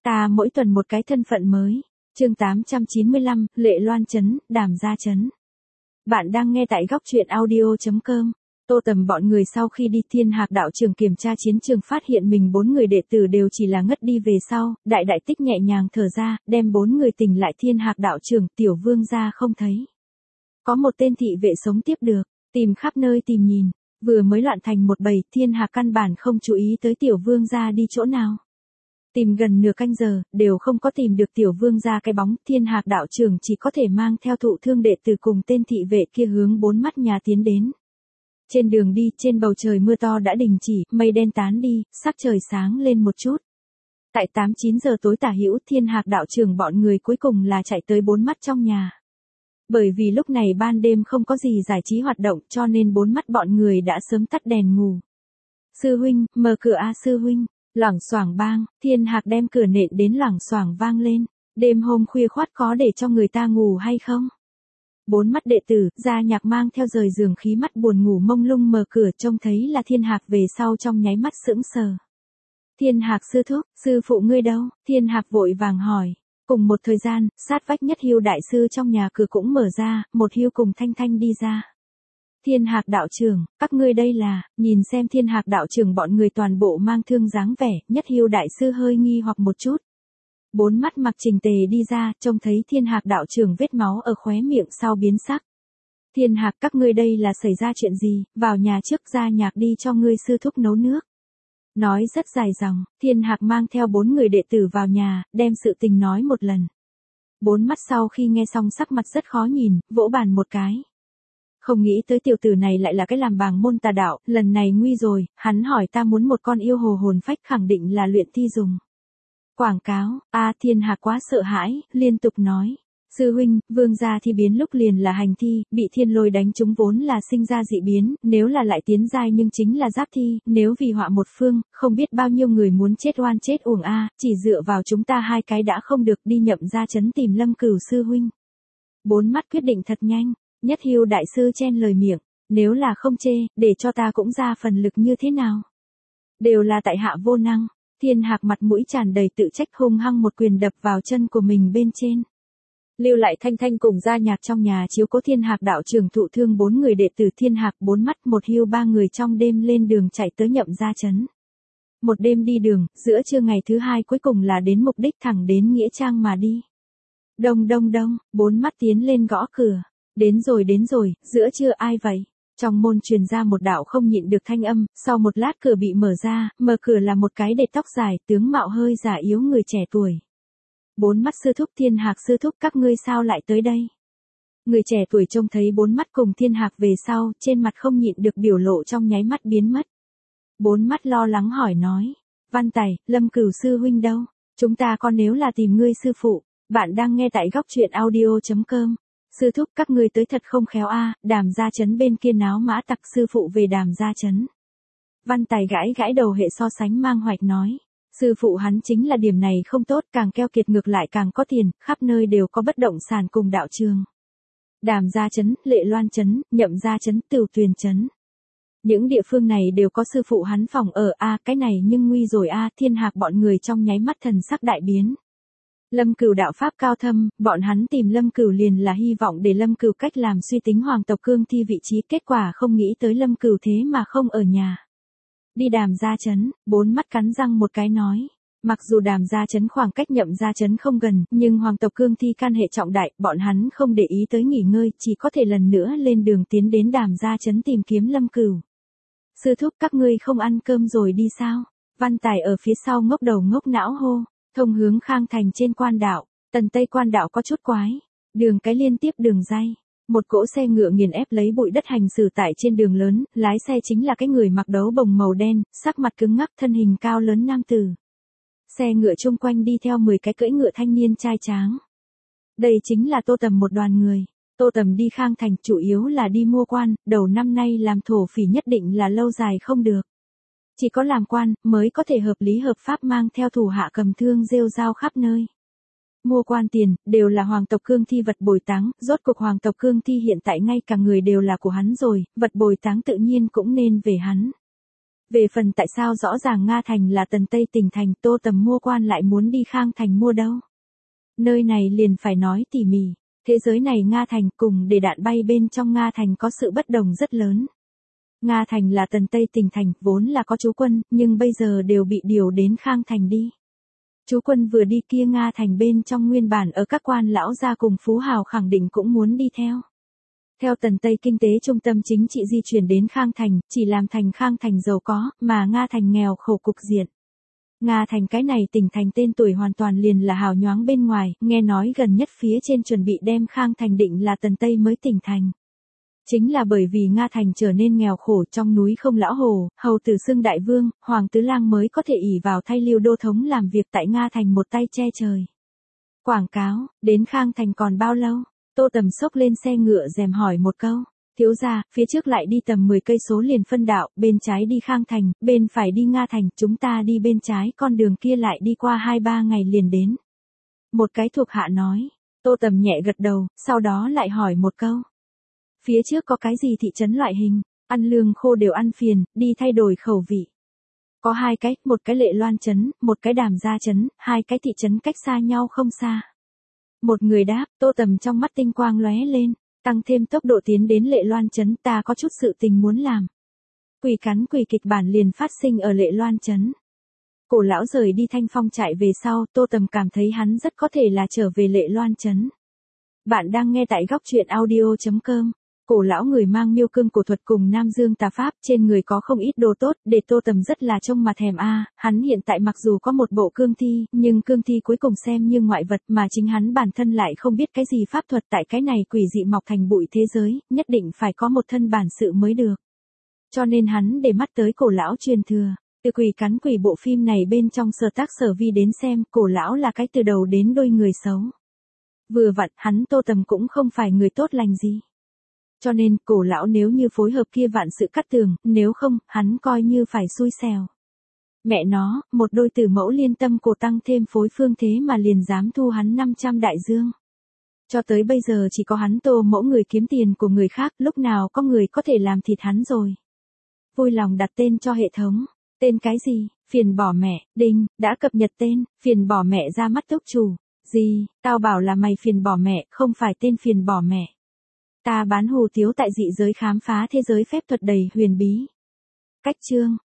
Ta mỗi tuần một cái thân phận mới. Chương 895, Lệ Loan Trấn, Đàm Gia Trấn. Bạn đang nghe tại góc truyện audio.com. Tô Tầm bọn người sau khi đi Thiên Hạc đạo trường kiểm tra chiến trường phát hiện mình 4 người đệ tử đều chỉ là ngất đi về sau, Đại Tích nhẹ nhàng thở ra, đem 4 người tỉnh lại. Thiên Hạc đạo trường, Tiểu Vương gia không thấy. Có một tên thị vệ sống tiếp được, tìm khắp nơi tìm nhìn, vừa mới loạn thành một bầy. Thiên Hạc căn bản không chú ý tới Tiểu Vương gia đi chỗ nào. Tìm gần nửa canh giờ, đều không có tìm được Tiểu Vương gia cái bóng. Thiên Hạc đạo trưởng chỉ có thể mang theo thụ thương đệ tử cùng tên thị vệ kia hướng 4 mắt nhà tiến đến. Trên đường đi, trên bầu trời mưa to đã đình chỉ, mây đen tán đi, sắc trời sáng lên một chút. Tại 8-9 giờ tối tả hữu, Thiên Hạc đạo trưởng bọn người cuối cùng là chạy tới 4 mắt trong nhà. Bởi vì lúc này ban đêm không có gì giải trí hoạt động, cho nên 4 mắt bọn người đã sớm tắt đèn ngủ. Sư huynh, mở cửa a sư huynh. Loảng xoảng bang, Thiên Hạc đem cửa nện đến loảng xoảng vang lên. Đêm hôm khuya khoắt có để cho người ta ngủ hay không? 4 mắt đệ tử, Gia Nhạc mang theo rời giường khí mắt buồn ngủ mông lung mở cửa trông thấy là Thiên Hạc về sau trong nháy mắt sững sờ. Thiên Hạc sư thúc, sư phụ ngươi đâu? Thiên Hạc vội vàng hỏi. Cùng một thời gian, sát vách Nhất Hiêu đại sư trong nhà cửa cũng mở ra, một Hiêu cùng Thanh Thanh đi ra. Thiên Hạc đạo trưởng, các ngươi đây là, nhìn xem Thiên Hạc đạo trưởng bọn người toàn bộ mang thương dáng vẻ, Nhất Hiêu đại sư hơi nghi hoặc một chút. 4 mắt mặc chỉnh tề đi ra, trông thấy Thiên Hạc đạo trưởng vết máu ở khóe miệng sau biến sắc. Thiên Hạc, các ngươi đây là xảy ra chuyện gì? Vào nhà trước, Gia Nhạc đi cho ngươi sư thúc nấu nước. Nói rất dài dòng, Thiên Hạc mang theo 4 người đệ tử vào nhà, đem sự tình nói một lần. 4 mắt sau khi nghe xong sắc mặt rất khó nhìn, vỗ bàn một cái. Không nghĩ tới tiểu tử này lại là cái làm bàng môn tà đạo, lần này nguy rồi, hắn hỏi ta muốn một con yêu hồ hồn phách khẳng định là luyện thi dùng. Quảng cáo, Thiên Hạc quá sợ hãi, liên tục nói. Sư huynh, vương gia thi biến lúc liền là hành thi, bị thiên lôi đánh trúng vốn là sinh ra dị biến, nếu là lại tiến giai nhưng chính là giáp thi, nếu vì họa một phương, không biết bao nhiêu người muốn chết oan chết uổng chỉ dựa vào chúng ta 2 cái đã không được, đi Nhậm Gia Trấn tìm Lâm Cửu sư huynh. 4 mắt quyết định thật nhanh. Nhất Hiêu đại sư chen lời miệng, nếu là không chê, để cho ta cũng ra phần lực như thế nào. Đều là tại hạ vô năng. Thiên Hạc mặt mũi tràn đầy tự trách hung hăng một quyền đập vào chân của mình bên trên. Lưu lại Thanh Thanh cùng Gia Nhạc trong nhà chiếu cố Thiên Hạc đạo trưởng thụ thương 4 người đệ tử. Thiên Hạc 4 mắt một Hiêu 3 người trong đêm lên đường chạy tới Nhậm Gia Trấn. Một đêm đi đường, giữa trưa ngày thứ 2 cuối cùng là đến mục đích, thẳng đến Nghĩa Trang mà đi. Đông đông đông, 4 mắt tiến lên gõ cửa. Đến rồi, giữa trưa ai vậy? Trong môn truyền ra một đạo không nhịn được thanh âm, sau một lát cửa bị mở ra, mở cửa là một cái để tóc dài, tướng mạo hơi già yếu người trẻ tuổi. 4 mắt sư thúc, Thiên Hạc sư thúc, các ngươi sao lại tới đây? Người trẻ tuổi trông thấy 4 mắt cùng Thiên Hạc về sau, trên mặt không nhịn được biểu lộ trong nháy mắt biến mất. 4 mắt lo lắng hỏi nói, Văn Tài, Lâm Cửu sư huynh đâu? Chúng ta còn nếu là tìm ngươi sư phụ, bạn đang nghe tại góc truyện audio.com. Sư thúc, các ngươi tới thật không khéo Đàm Gia Trấn bên kia náo mã tặc, sư phụ về Đàm Gia Trấn. Văn Tài gãi đầu hệ so sánh mang hoạch nói. Sư phụ hắn chính là điểm này không tốt, càng keo kiệt ngược lại càng có tiền, khắp nơi đều có bất động sản cùng đạo trường. Đàm Gia Trấn, Lệ Loan Trấn, Nhậm Gia Trấn, Tửu Tuyền Trấn. Những địa phương này đều có sư phụ hắn phòng ở cái này nhưng nguy rồi Thiên Hạc bọn người trong nháy mắt thần sắc đại biến. Lâm Cửu đạo pháp cao thâm, bọn hắn tìm Lâm Cửu liền là hy vọng để Lâm Cửu cách làm suy tính hoàng tộc cương thi vị trí, kết quả không nghĩ tới Lâm Cửu thế mà không ở nhà. Đi Đàm Gia Trấn, 4 mắt cắn răng một cái nói. Mặc dù Đàm Gia Trấn khoảng cách Nhậm Gia Trấn không gần, nhưng hoàng tộc cương thi can hệ trọng đại, bọn hắn không để ý tới nghỉ ngơi, chỉ có thể lần nữa lên đường tiến đến Đàm Gia Trấn tìm kiếm Lâm Cửu. Sư thúc, các ngươi không ăn cơm rồi đi sao? Văn Tài ở phía sau ngốc đầu ngốc não hô. Thông hướng Khang Thành trên quan đạo, Tần Tây quan đạo có chút quái, đường cái liên tiếp đường ray. Một cỗ xe ngựa nghiền ép lấy bụi đất hành xử tại trên đường lớn, lái xe chính là cái người mặc đấu bồng màu đen, sắc mặt cứng ngắc, thân hình cao lớn nam tử. Xe ngựa chung quanh đi theo 10 cái cưỡi ngựa thanh niên trai tráng. Đây chính là Tô Tầm một đoàn người. Tô Tầm đi Khang Thành chủ yếu là đi mua quan, đầu năm nay làm thổ phỉ nhất định là lâu dài không được. Chỉ có làm quan, mới có thể hợp lý hợp pháp mang theo thủ hạ cầm thương rêu rao khắp nơi. Mua quan tiền, đều là hoàng tộc cương thi vật bồi táng, rốt cuộc hoàng tộc cương thi hiện tại ngay cả người đều là của hắn rồi, vật bồi táng tự nhiên cũng nên về hắn. Về phần tại sao rõ ràng Nga Thành là Tần Tây tỉnh thành, Tô Tầm mua quan lại muốn đi Khang Thành mua đâu. Nơi này liền phải nói tỉ mỉ. Thế giới này Nga Thành cùng để đạn bay bên trong Nga Thành có sự bất đồng rất lớn. Nga Thành là Tần Tây tỉnh thành, vốn là có trú quân, nhưng bây giờ đều bị điều đến Khang Thành đi. Trú quân vừa đi kia Nga Thành bên trong nguyên bản ở các quan lão gia cùng phú hào khẳng định cũng muốn đi theo. Theo Tần Tây kinh tế trung tâm chính trị di chuyển đến Khang Thành, chỉ làm thành Khang Thành giàu có, mà Nga Thành nghèo khổ cục diện. Nga Thành cái này tỉnh thành tên tuổi hoàn toàn liền là hào nhoáng bên ngoài, nghe nói gần nhất phía trên chuẩn bị đem Khang Thành định là Tần Tây mới tỉnh thành. Chính là bởi vì Nga Thành trở nên nghèo khổ, trong núi không lão hồ, hầu tử xưng đại vương, hoàng tứ lang mới có thể ỷ vào thay Liêu đô thống làm việc tại Nga Thành một tay che trời. Quảng cáo, đến Khang Thành còn bao lâu? Tô Tầm xốc lên xe ngựa rèm hỏi một câu. Thiếu gia, phía trước lại đi tầm 10 cây số liền phân đạo, bên trái đi Khang Thành, bên phải đi Nga Thành, chúng ta đi bên trái, con đường kia lại đi qua 2-3 ngày liền đến. Một cái thuộc hạ nói. Tô Tầm nhẹ gật đầu, sau đó lại hỏi một câu. Phía trước có cái gì thị trấn loại hình, ăn lương khô đều ăn phiền, đi thay đổi khẩu vị. Có 2 cái, một cái Lệ Loan trấn, một cái Đàm Gia trấn, 2 cái thị trấn cách xa nhau không xa. Một người đáp, Tô Tầm trong mắt tinh quang lóe lên, tăng thêm tốc độ tiến đến Lệ Loan trấn, ta có chút sự tình muốn làm. Quỷ cắn quỷ kịch bản liền phát sinh ở Lệ Loan trấn. Cổ lão rời đi Thanh Phong trại về sau, Tô Tầm cảm thấy hắn rất có thể là trở về Lệ Loan trấn. Bạn đang nghe tại góc truyện audio.com. Cổ lão người mang miêu cương cổ thuật cùng Nam Dương tà pháp, trên người có không ít đồ tốt, để Tô Tầm rất là trông mà thèm hắn hiện tại mặc dù có một bộ cương thi, nhưng cương thi cuối cùng xem như ngoại vật, mà chính hắn bản thân lại không biết cái gì pháp thuật, tại cái này quỷ dị mọc thành bụi thế giới, nhất định phải có một thân bản sự mới được. Cho nên hắn để mắt tới cổ lão truyền thừa. Từ Quỷ cắn quỷ bộ phim này bên trong sở tác sở vi đến xem, cổ lão là cái từ đầu đến đuôi người xấu. Vừa vặn, hắn Tô Tầm cũng không phải người tốt lành gì. Cho nên, cổ lão nếu như phối hợp kia vạn sự cắt tường, nếu không, hắn coi như phải xui xẻo. Mẹ nó, một đôi tử mẫu liên tâm cổ tăng thêm phối phương thế mà liền dám thu hắn 500 đại dương. Cho tới bây giờ chỉ có hắn Tô mẫu người kiếm tiền của người khác, lúc nào có người có thể làm thịt hắn rồi. Vui lòng đặt tên cho hệ thống. Tên cái gì? Phiền bỏ mẹ, đinh, đã cập nhật tên, phiền bỏ mẹ ra mắt túc chủ. Gì, tao bảo là mày phiền bỏ mẹ, không phải tên phiền bỏ mẹ. Ta bán hủ tiếu tại dị giới khám phá thế giới phép thuật đầy huyền bí. Cách chương